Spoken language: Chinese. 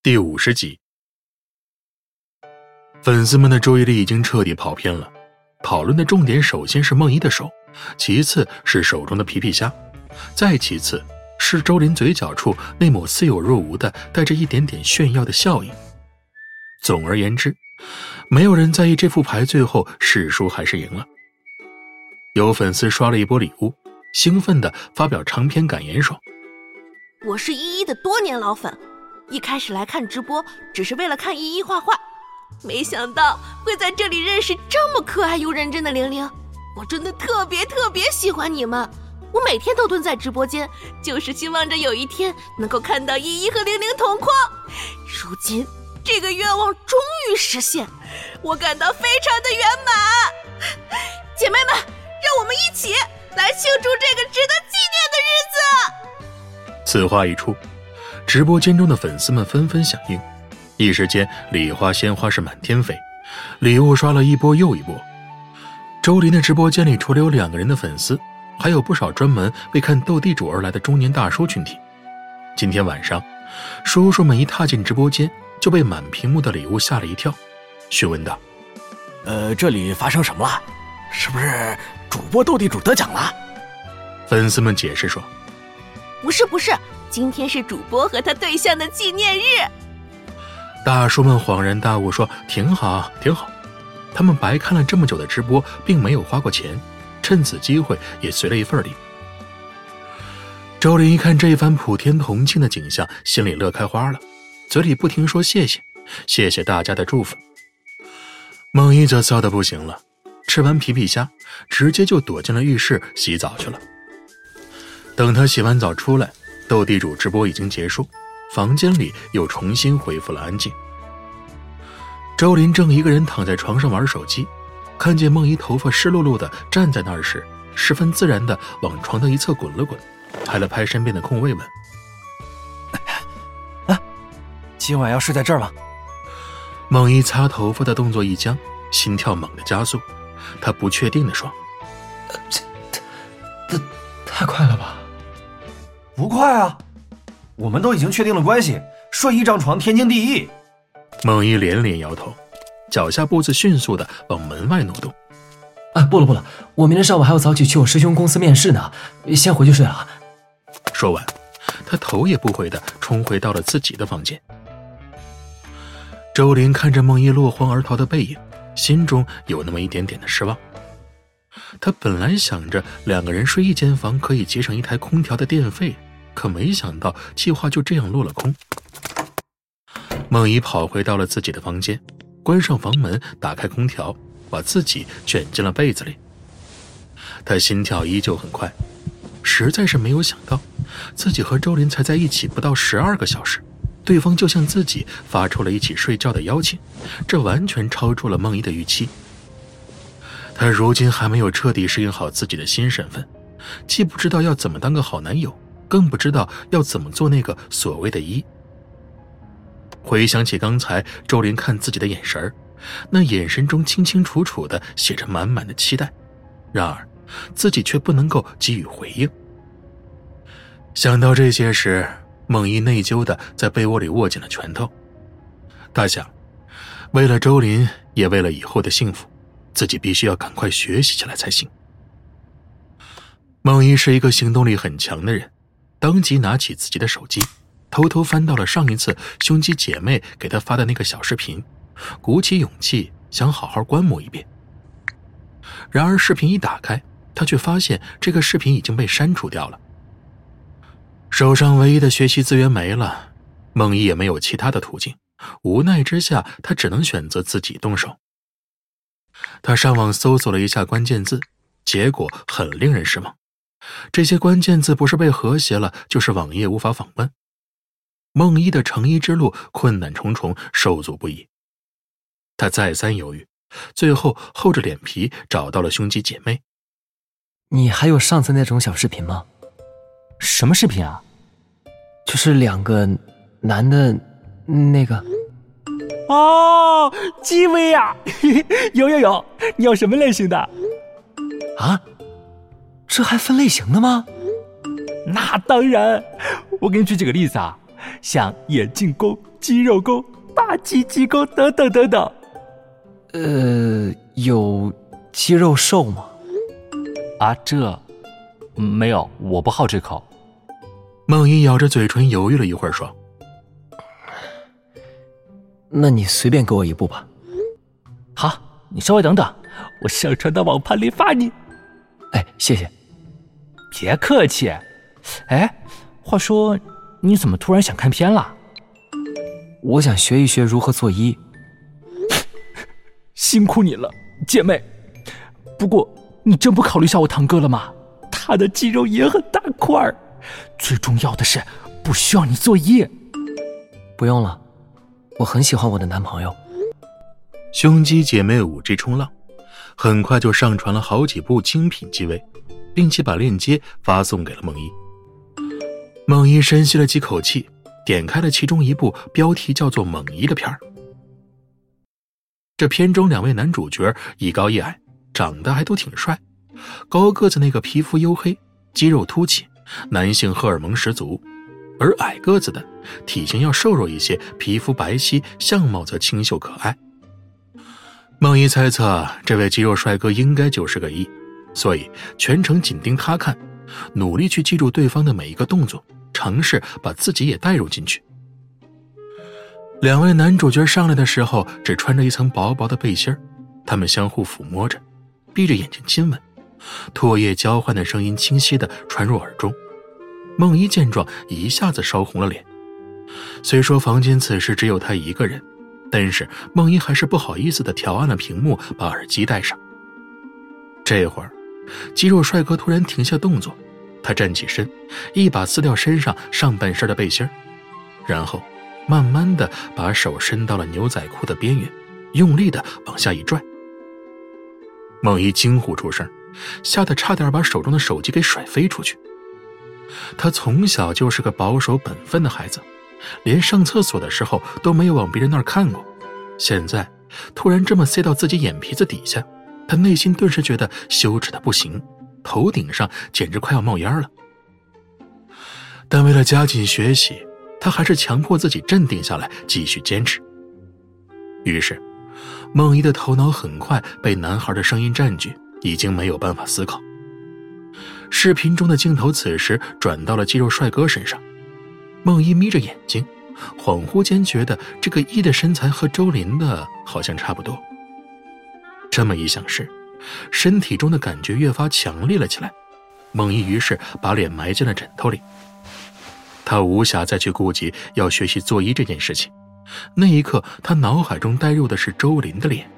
第50集。粉丝们的注意力已经彻底跑偏了，讨论的重点首先是梦怡的手，其次是手中的皮皮虾，再其次是周林嘴角处那抹似有若无的带着一点点炫耀的笑意。总而言之，没有人在意这副牌最后是输还是赢了。有粉丝刷了一波礼物，兴奋地发表长篇感言说： 我是依依的多年老粉，一开始来看直播只是为了看依依画画，没想到会在这里认识这么可爱又认真的玲玲，我真的特别喜欢你们。我每天都蹲在直播间，就是希望着有一天能够看到依依和玲玲同框。如今这个愿望终于实现，我感到非常的圆满。姐妹们，让我们一起来庆祝这个值得纪念的日子。 此话一出，直播间中的粉丝们纷纷响应，一时间礼花鲜花是满天飞，礼物刷了一波又一波。周林的直播间里除了有2个人的粉丝，还有不少专门为看斗地主而来的中年大叔群体。今天晚上，叔叔们一踏进直播间就被满屏幕的礼物吓了一跳，询问道： 这里发生什么了？是不是主播斗地主得奖了？ 粉丝们解释说： 不是，今天是主播和他对象的纪念日。 大叔们恍然大悟说：挺好。他们白看了这么久的直播，并没有花过钱，趁此机会也随了一份礼。周林一看这一番普天同庆的景象，心里乐开花了，嘴里不停说谢谢大家的祝福。梦怡则臊得不行了，吃完皮皮虾直接就躲进了浴室洗澡去了。等他洗完澡出来，斗地主直播已经结束，房间里又重新恢复了安静。周林正一个人躺在床上玩手机，看见梦怡头发湿漉漉的站在那儿时，十分自然地往床的一侧滚了滚，拍了拍身边的空位问： 今晚要睡在这儿吗？ 梦怡擦头发的动作一僵，心跳猛地加速，她不确定地说： 太快了吧？ 不快啊，我们都已经确定了关系，睡一张床天经地义。 梦怡连连摇头，脚下步子迅速地往门外挪动。 不了，我明天上午还要早起去我师兄公司面试呢，先回去睡了。 说完，他头也不回地冲回到了自己的房间。周林看着梦怡落荒而逃的背影，心中有那么一点点的失望。他本来想着2个人睡一间房可以节省一台空调的电费，可没想到计划就这样落了空。梦怡跑回到了自己的房间，关上房门，打开空调，把自己卷进了被子里。他心跳依旧很快，实在是没有想到自己和周林才在一起不到12个小时，对方就向自己发出了一起睡觉的邀请，这完全超出了梦怡的预期。他如今还没有彻底适应好自己的新身份，既不知道要怎么当个好男友，更不知道要怎么做那个所谓的一。回想起刚才周林看自己的眼神，那眼神中清清楚楚地写着满满的期待，然而自己却不能够给予回应。想到这些时，梦怡内疚地在被窝里握紧了拳头。他想，为了周林，也为了以后的幸福，自己必须要赶快学习起来才行。梦怡是一个行动力很强的人，当即拿起自己的手机，偷偷翻到了上一次胸肌姐妹给她发的那个小视频，鼓起勇气想好好观摩一遍。然而视频一打开，她却发现这个视频已经被删除掉了。手上唯一的学习资源没了，梦怡也没有其他的途径，无奈之下，她只能选择自己动手。他上网搜索了一下关键字，结果很令人失望。这些关键字不是被和谐了，就是网页无法访问。梦怡的成衣之路困难重重，受阻不已。他再三犹豫，最后厚着脸皮找到了胸肌姐妹。 你还有上次那种小视频吗？ 什么视频啊？ 就是2个男的那个。 鸡尾啊！有，你要什么类型的？ 啊？这还分类型的吗？ 那当然，我给你举几个例子啊。 像眼镜功、肌肉功、大鸡鸡功等等等等。 有肌肉瘦吗？ 啊，没有，我不好这口。 梦怡咬着嘴唇犹豫了一会儿说： 那你随便给我一部吧。 好，你稍微等等，我上传到网盘里发你。 哎，谢谢。 别客气。哎，话说你怎么突然想看片了？ 我想学一学如何做揖。 辛苦你了，姐妹。不过你真不考虑一下我堂哥了吗？他的肌肉也很大块儿，最重要的是不需要你作揖。 不用了，我很喜欢我的男朋友。 胸肌姐妹 5G 冲浪很快就上传了好几部精品 GV， 并且把链接发送给了梦怡。梦怡深吸了几口气，点开了其中一部标题叫做《猛姨》的片儿。这片中2位男主角一高一矮，长得还都挺帅。高个子那个皮肤黝黑，肌肉凸起，男性荷尔蒙十足，而矮个子的体型要瘦弱一些，皮肤白皙，相貌则清秀可爱。梦怡猜测这位肌肉帅哥应该就是个一，所以全程紧盯他看，努力去记住对方的每一个动作，尝试把自己也带入进去。2位男主角上来的时候只穿着一层薄薄的背心，他们相互抚摸着，闭着眼睛亲吻，唾液交换的声音清晰地传入耳中。梦怡见状一下子烧红了脸。虽说房间此时只有他一个人，但是梦怡还是不好意思地调暗了屏幕，把耳机戴上。这会儿肌肉帅哥突然停下动作，他站起身，一把撕掉身上上半身的背心，然后慢慢地把手伸到了牛仔裤的边缘，用力地往下一拽。梦怡惊呼出声，吓得差点把手中的手机给甩飞出去。他从小就是个保守本分的孩子，连上厕所的时候都没有往别人那儿看过，现在突然这么塞到自己眼皮子底下，他内心顿时觉得羞耻的不行，头顶上简直快要冒烟了。但为了加紧学习，他还是强迫自己镇定下来，继续坚持。于是梦怡的头脑很快被男孩的声音占据，已经没有办法思考。视频中的镜头此时转到了肌肉帅哥身上，梦怡眯着眼睛，恍惚间觉得这个一的身材和周林的好像差不多。这么一想时，身体中的感觉越发强烈了起来。梦怡于是把脸埋进了枕头里。她无暇再去顾及要学习作揖这件事情，那一刻她脑海中带入的是周林的脸。